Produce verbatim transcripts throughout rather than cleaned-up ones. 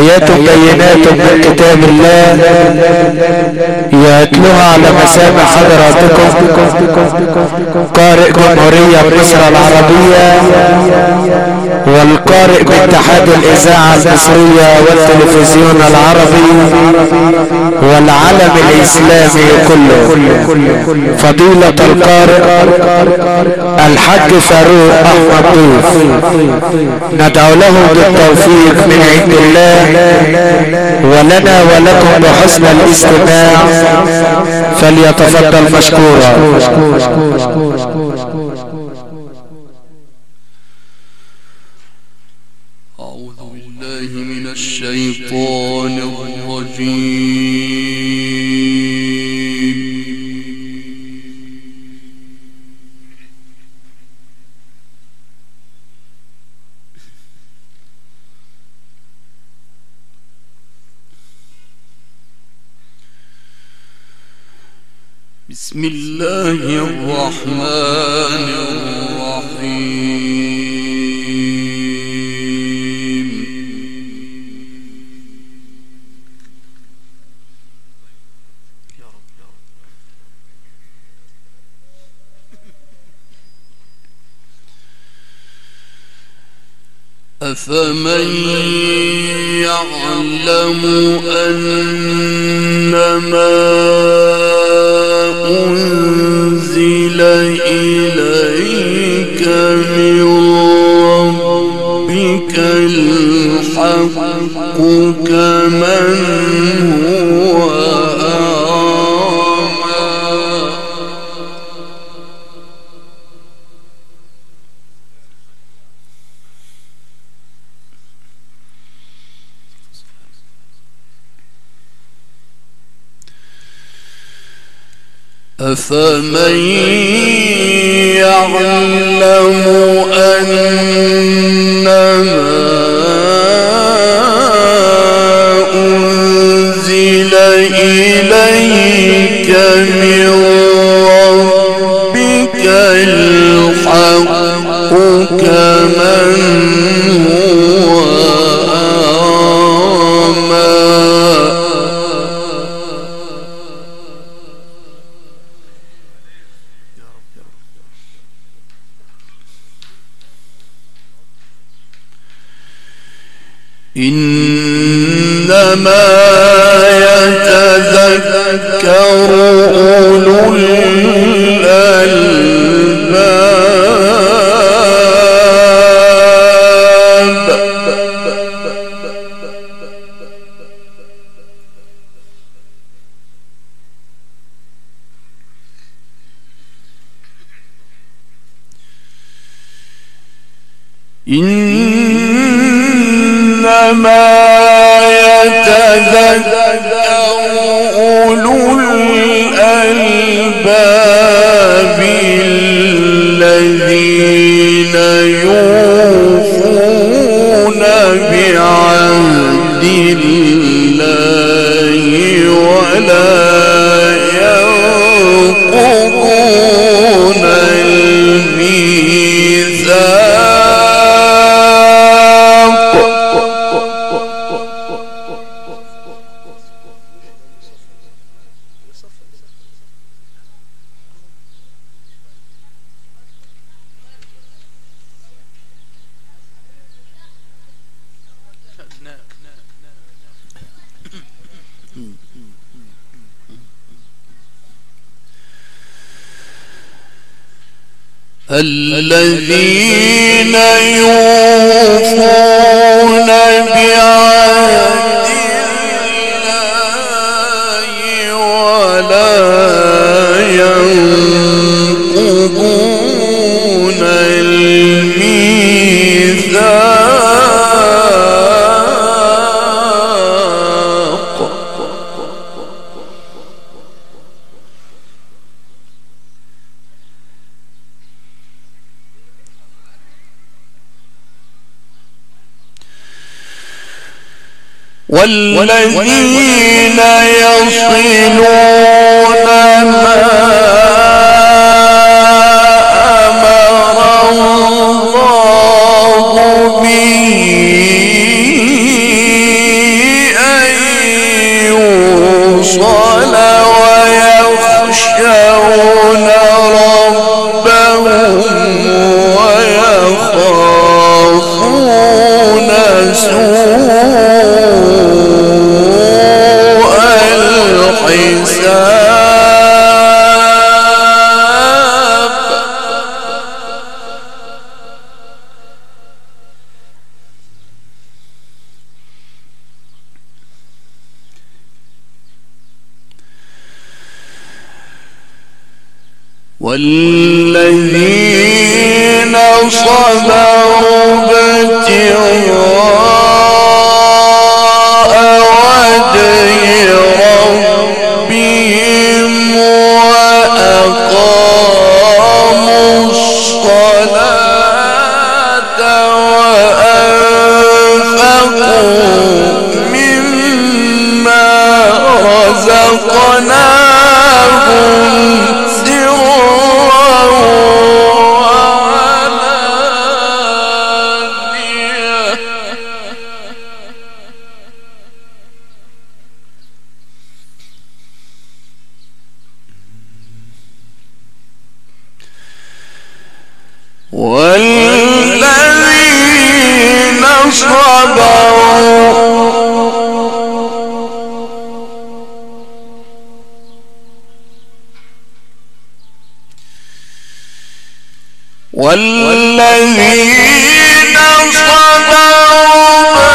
آيات بينات من كتاب الله يتلوها على مسامع حضراتكم قارئ جمهورية مصر العربية والقارئ باتحاد الإذاعة المصرية والتلفزيون العربي والعالم الإسلامي كله، فضيلة القارئ الحاج فاروق أحمد ضيف، ندعو له بالتوفيق من عند الله ولنا ولكم بحسن الاستماع، فليتفضل مشكورا. أعوذ بالله من الشيطان الرجيم. بسم الله الرحمن الرحيم. أفمن يعلم أنما أنزل إليك من ربك الحق كمن هو أعمى. أفمن يعلم أنما أنزل إليك من ربك الحق كمن هو أعمى. إنما يتذكر أولو الألباب. إنما يتذكر أولو الألباب الذين يوفون بعهد الله ولا ينقضون الميثاق. الذين يوفون بعهد الله ولا ينقضون الميثاق. والذين يصلون ما أمر الله به والذين صبروا ابتغاء وجه ربهم وأقاموا الصلاة وأنفقوا مما رزقناهم والذين صبروا والذين صبروا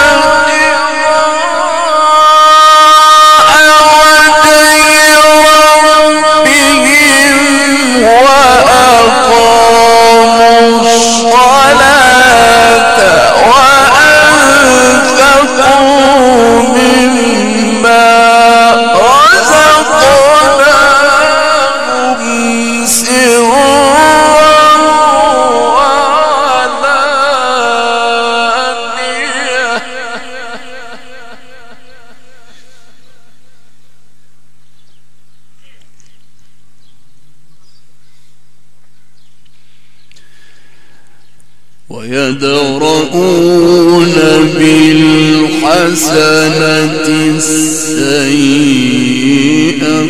ويدرؤون بالحسنة السيئة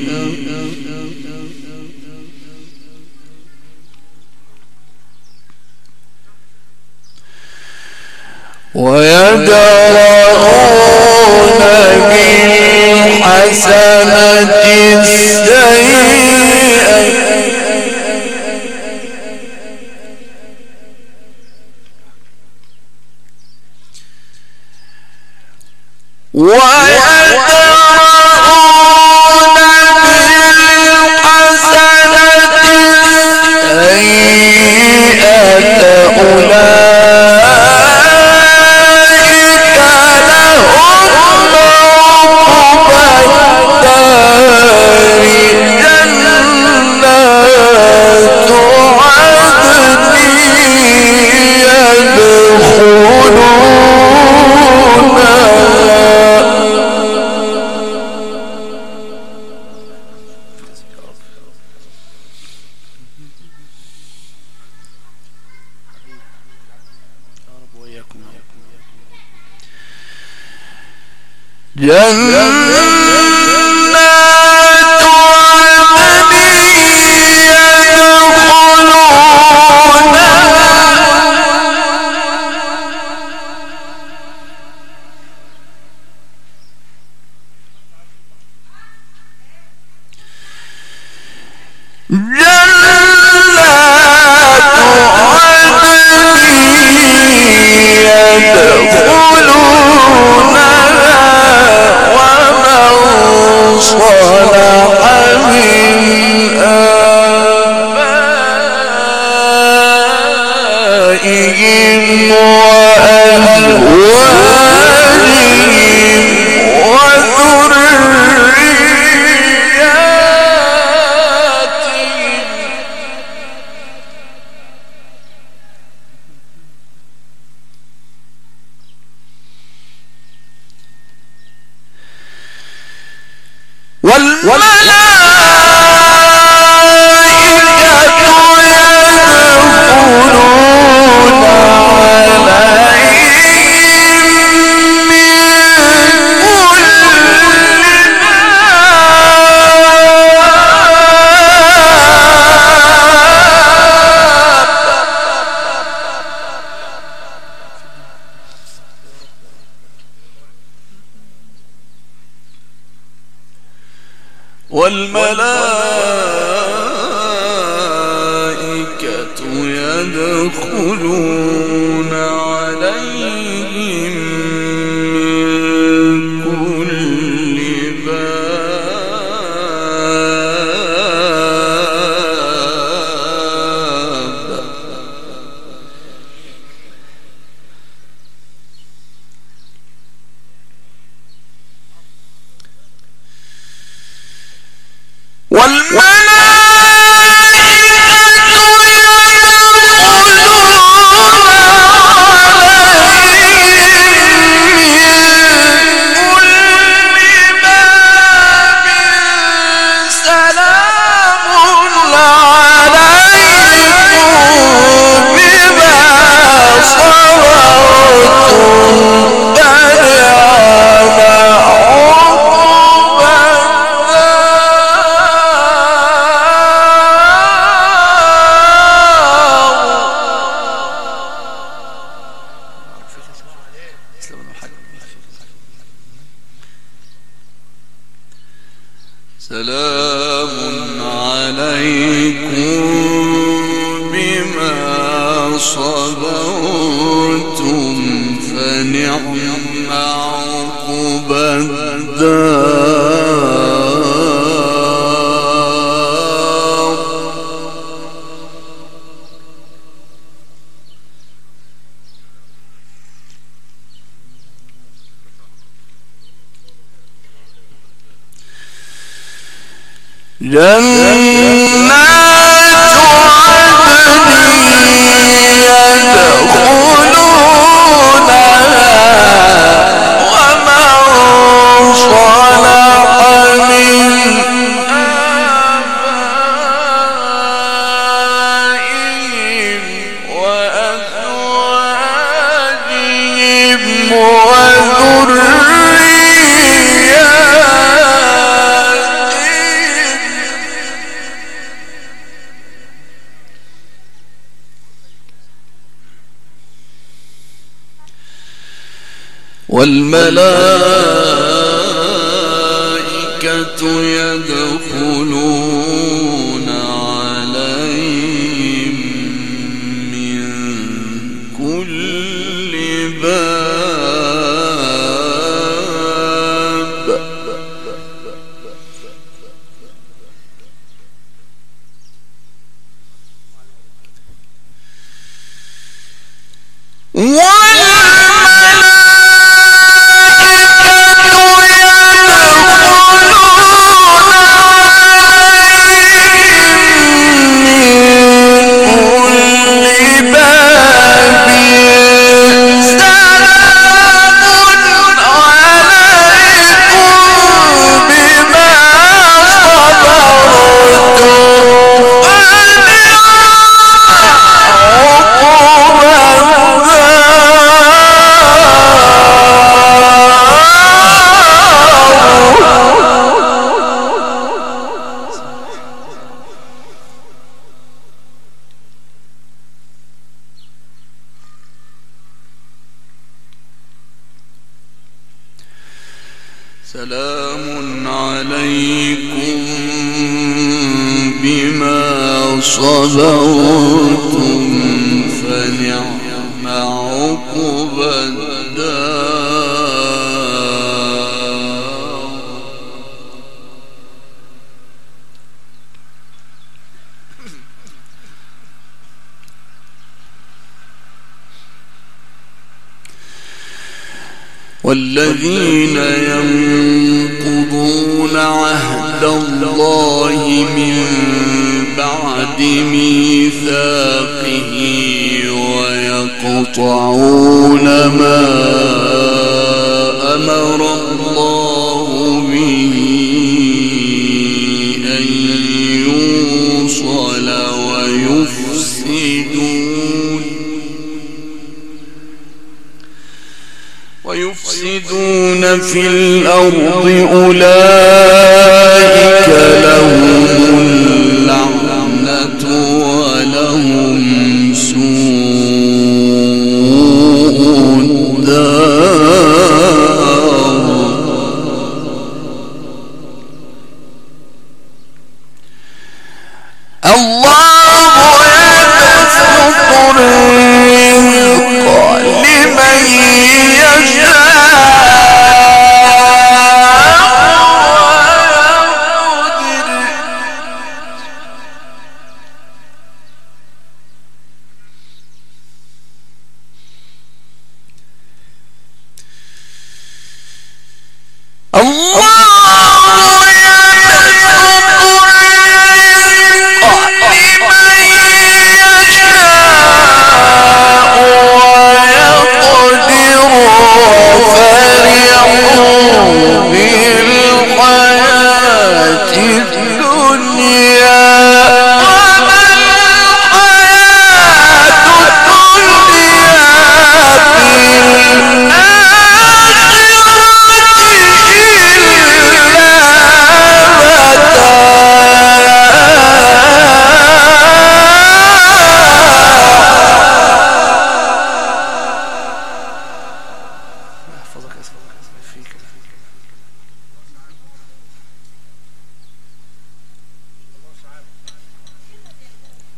ويدرؤون بالحسنة السيئة ويدرؤون بالحسنة السيئة أولئك لهم عقبى الدار جنات عدن جنات عدن والملائكة يدخلون عليهم من كل باب سلام عليكم بما صبرتم فنعم عقبى الدار. جنات عدن يدخلونها ومن صلح من آبائهم وأزواجهم وذرياتهم والملائكة يدخلون عليهم من كل باب سلام عليكم بما صبرتم فنعم عقبى الدار. والذين ينقضون عهد الله من بعد ميثاقه ويقطعون ما أمر الله به أن يوصل ويفسدون ويفسدون في الأرض أولئك لهم اللعنة ولهم سوء الدار. الله يبسط الرزق لمن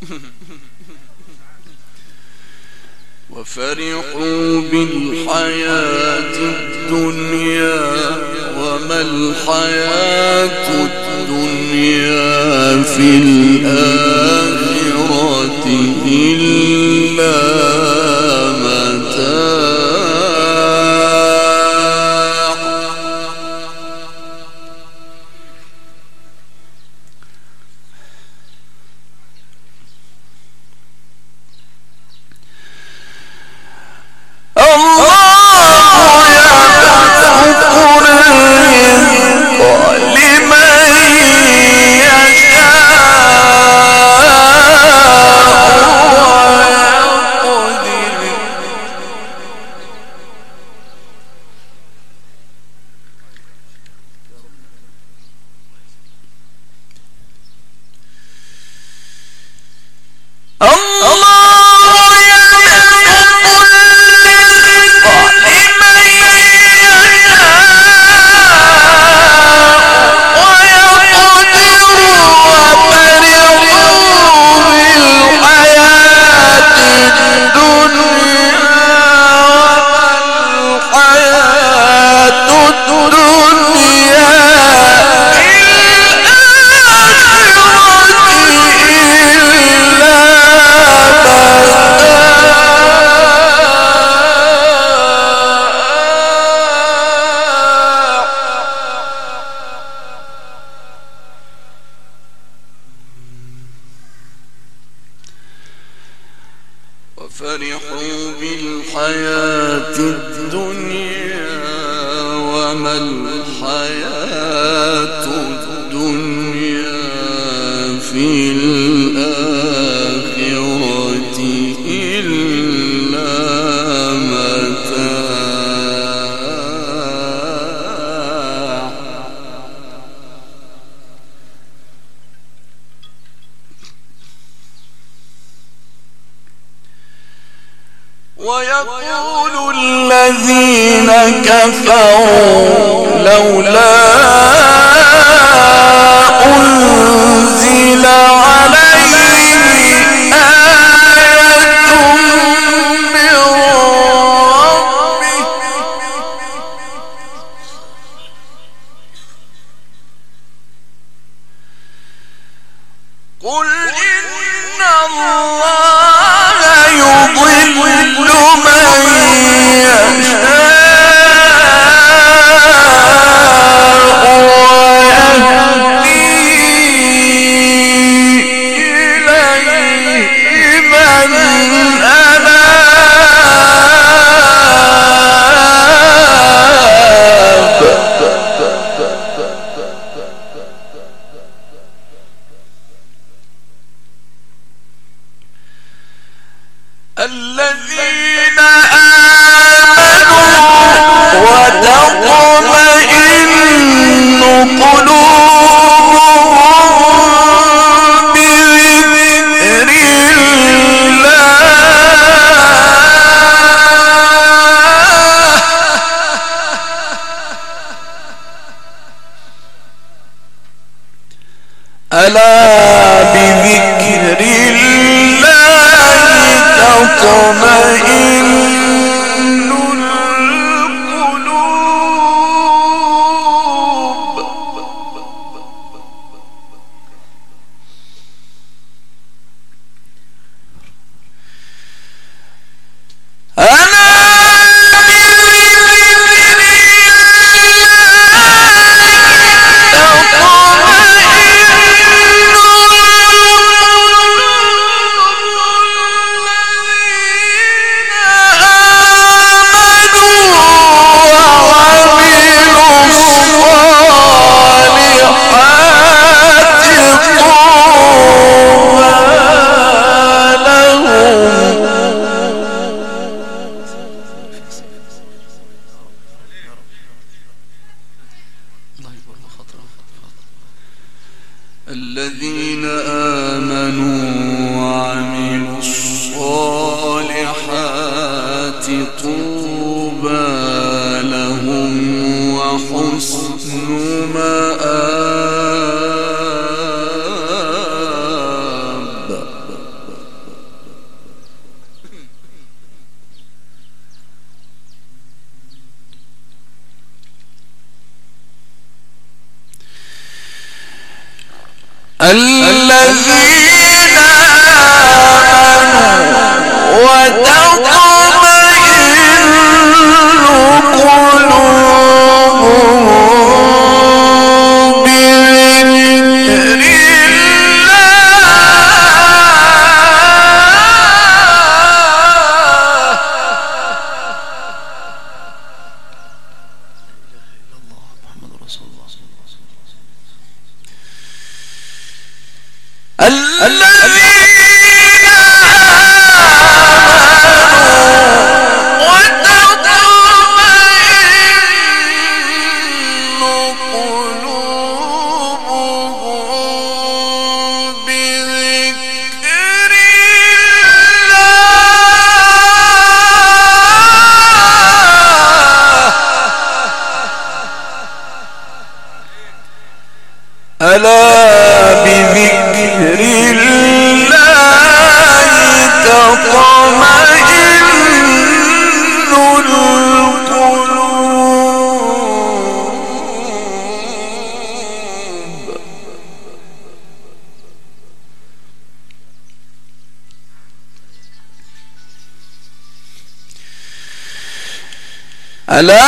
وفرحوا بالحياة الدنيا وما الحياة الدنيا في الآخرة إلا متاع. وفرحوا بالحياة الدنيا وما الحياة الدنيا في الآخرة إلا متاع. ويقول الذين كفروا لولا أنزل عليه آية من ربه قل إن الله يضل من يشاء ويهدي إليه من أناب. الذين آمنوا وتطمئن قلوبهم بذكر الله ألا بذكر الله تطمئن القلوب. ألا الذين آمنوا وعملوا الصالحات طوبى لهم وحسن مآب. الذين آمنوا وتطمئن قلوبهم بذكر الذين آمنوا وتطمئن قلوبهم بذكر الله ألا بذكر الله تطمئن القلوب. ألا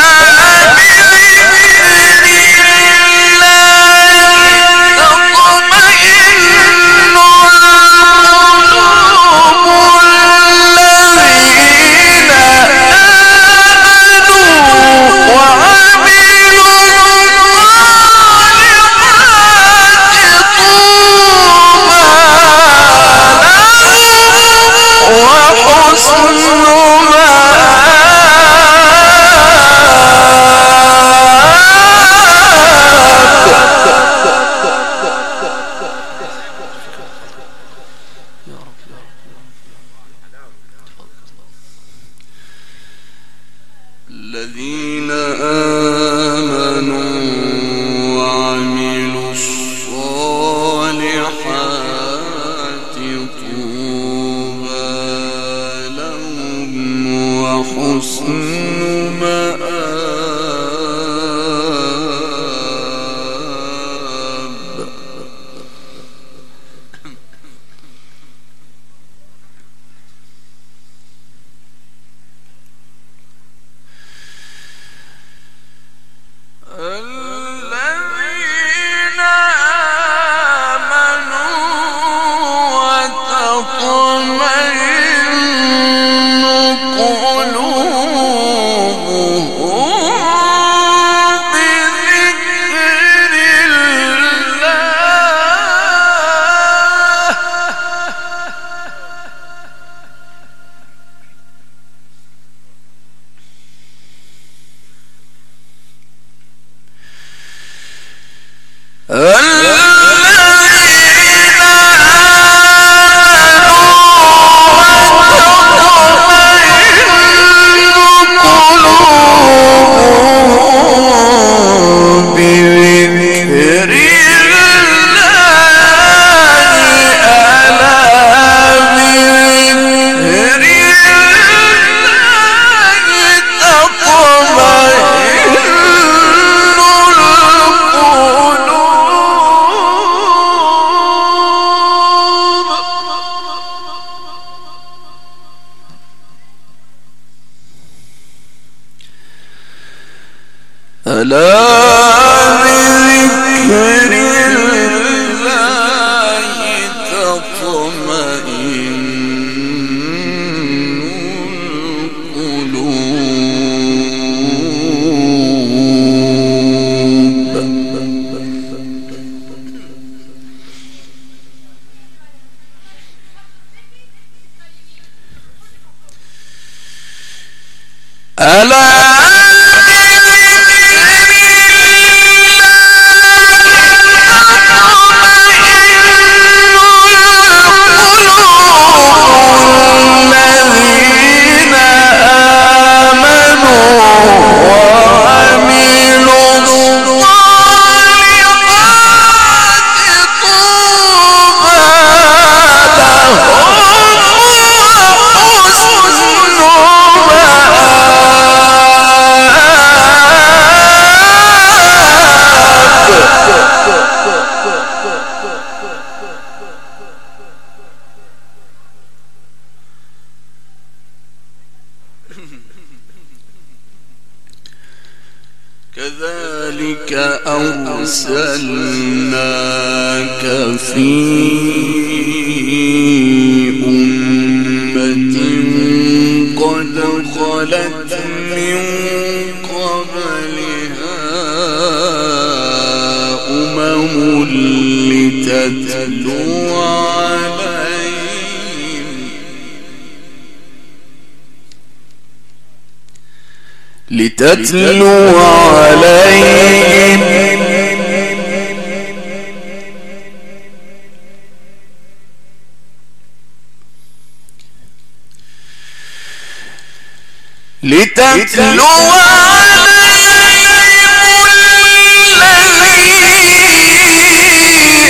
الذين آمنوا وعملوا الصالحات طوبى لهم وحسن مآب. الذين آمنوا وتطمئن قلوبهم بذكر الله. الذين آمنوا وتطمئن قلوبهم بذكر الله. ألا بذكر الله تطمئن ألا بذكر الله تطمئن القلوب. ألا بذكر الله كذلك أرسلناك في أمة قد خلت من قبلها أمم لتتلو عليهم لتتلو عليهم لتتلو عليهم الذي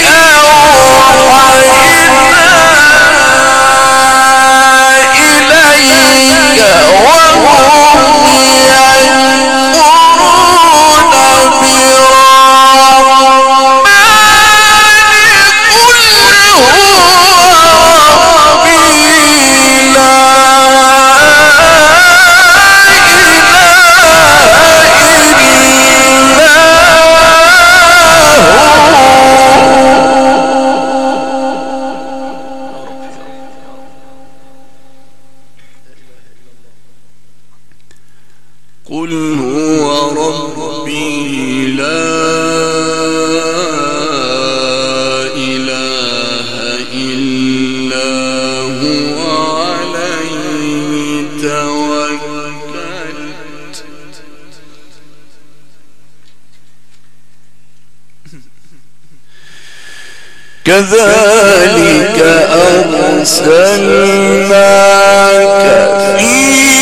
أوحينا إليك وهم قل هو ربي لا إله إلا هو عليه توكلت كذلك أرسلناك في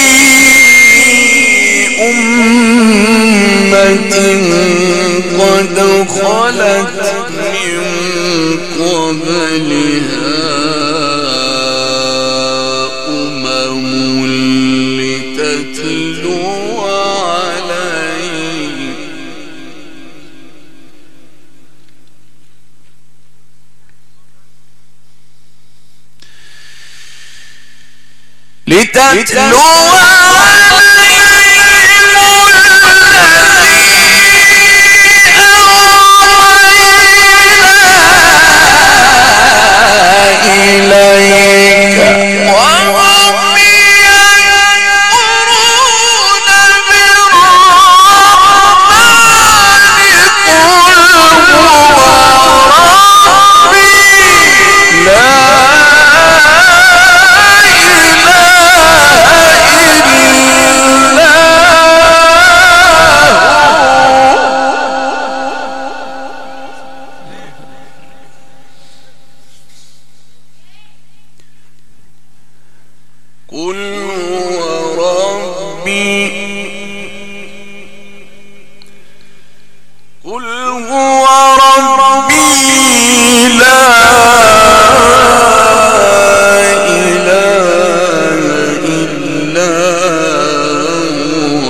أمة قد خلت من قبلها أمم لتتلو عليهم لتتلو قل هو ربي قل هو ربي لا إله إلا هو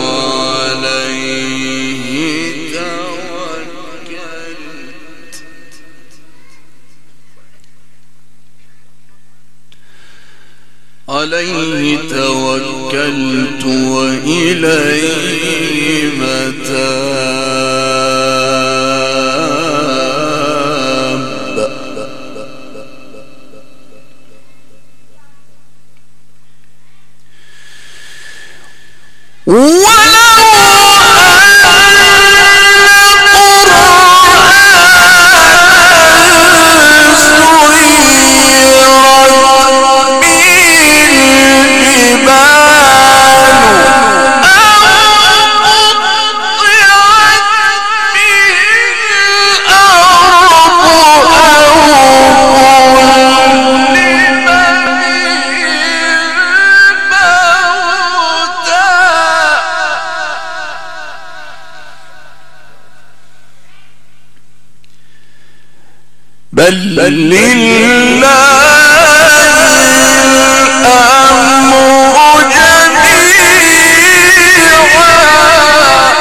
عليه توكلت عليه توكلت وإليه متاب ولو بل لله الأمر جميعا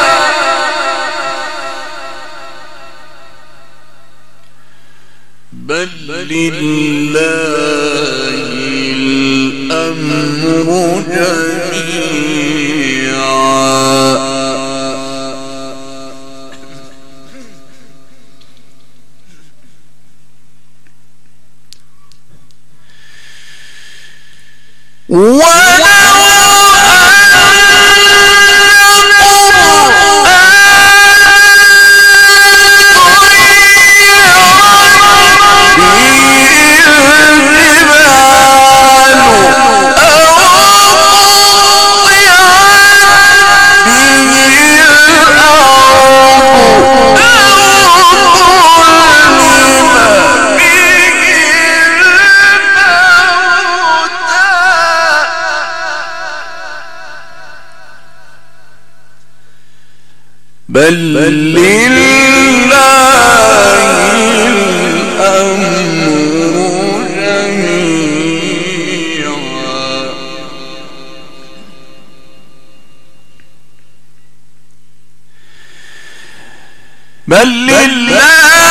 بل لله الأمر جميعا بل لله الأمر جميعا بل لله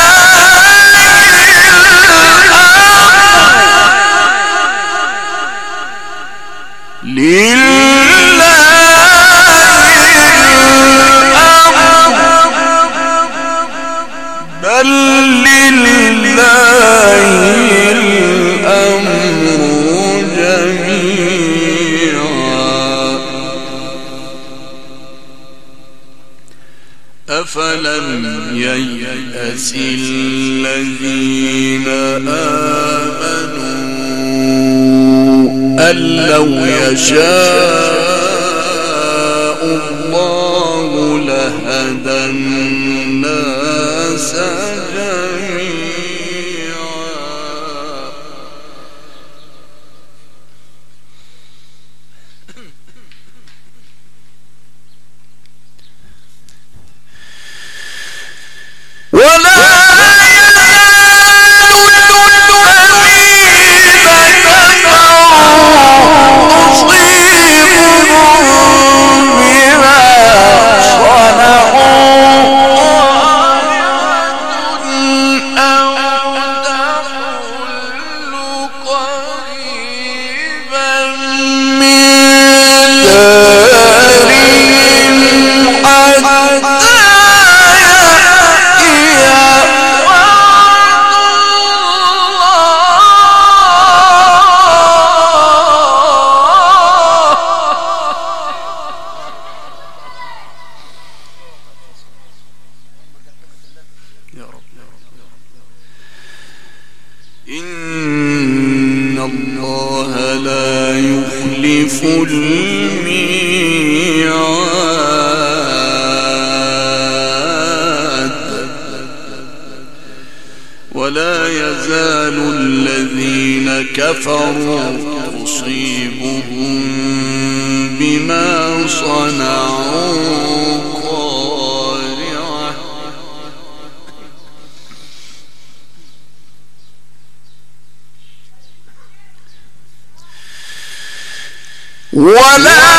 أفلم ييأس الذين آمنوا أن لو يشاء الله لهدى الناس جميعا ولا إن الله لا يخلف الميعاد ولا يزال الذين كفروا تصيبهم بما صنعوا قارعة ولا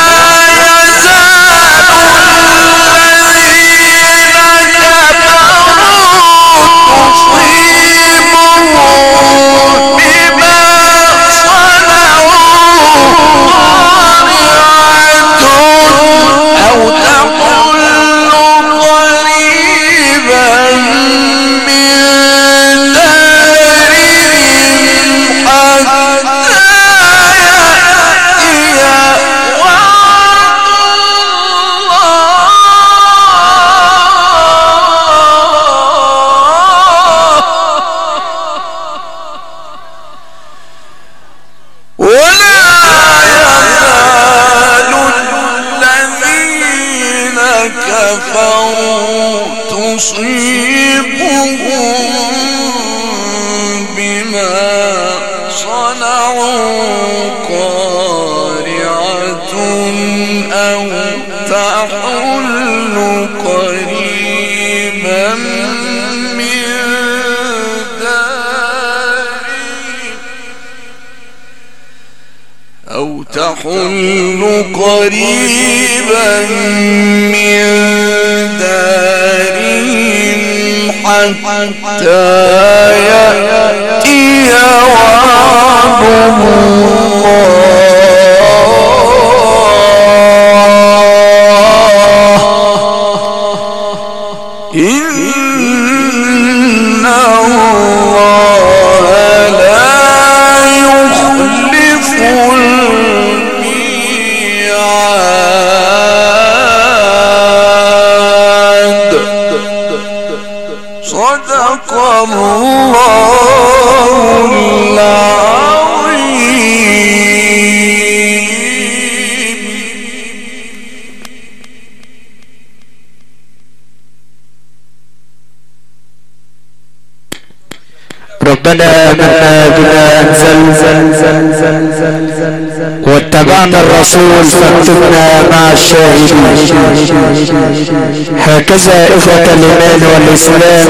تصيبهم بما صنعوا قارعة أو تحل قريبا من دارهم أو تحل قريبا من دارهم حتى يأتي وعد الله إن الله لا يخلف الميعاد صدق الله العظيم. ربنا آمنا بما أنزل واتبعنا الرسول فاكتبنا مع الشاهدين. هكذا إخوة الإيمان والإسلام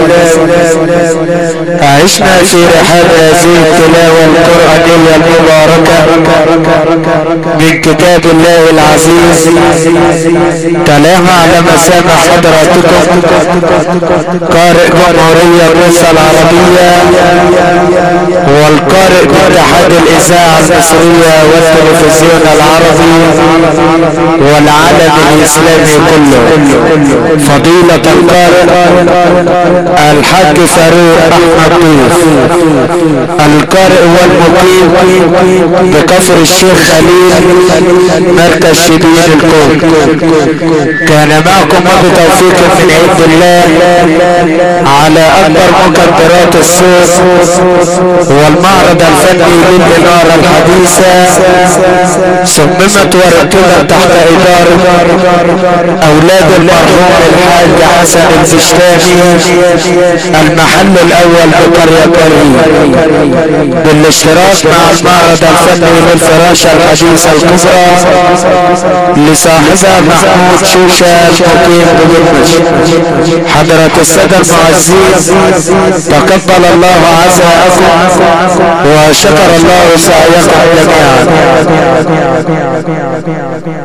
عشنا في رحاب هذه التلاوة القرآنية المباركة من كتاب الله العزيز، تلاها على مسامع حضراتكم قارئ جمهورية مصر العربية والقارئ باتحاد الإذاعة المصرية والتلفزيون العربي والعالم الإسلامي كله، فضيلة القارئ الحاج فاروق أحمد ضيف، القارئ والمقيم بكفر الشيخ خليل مركز شبين الكون. كان معكم بتوفيق من عند الله على أكبر مقدرات الصوت والمعرض الفني للإنارة الحديثة، صممت ورتبت تحت إدارة أولاد المرحوم الحاج حسن الفشتاني، المحل الأول بقرية كريم، بالاشتراك مع المعرض الفني للفراشة الحديثة الكبرى لصاحبها محمود شوشة المقيم ببرمج. حضرة السادة المعزين، تقبل الله عزاءكم وشكر الله سعيكم جميعا.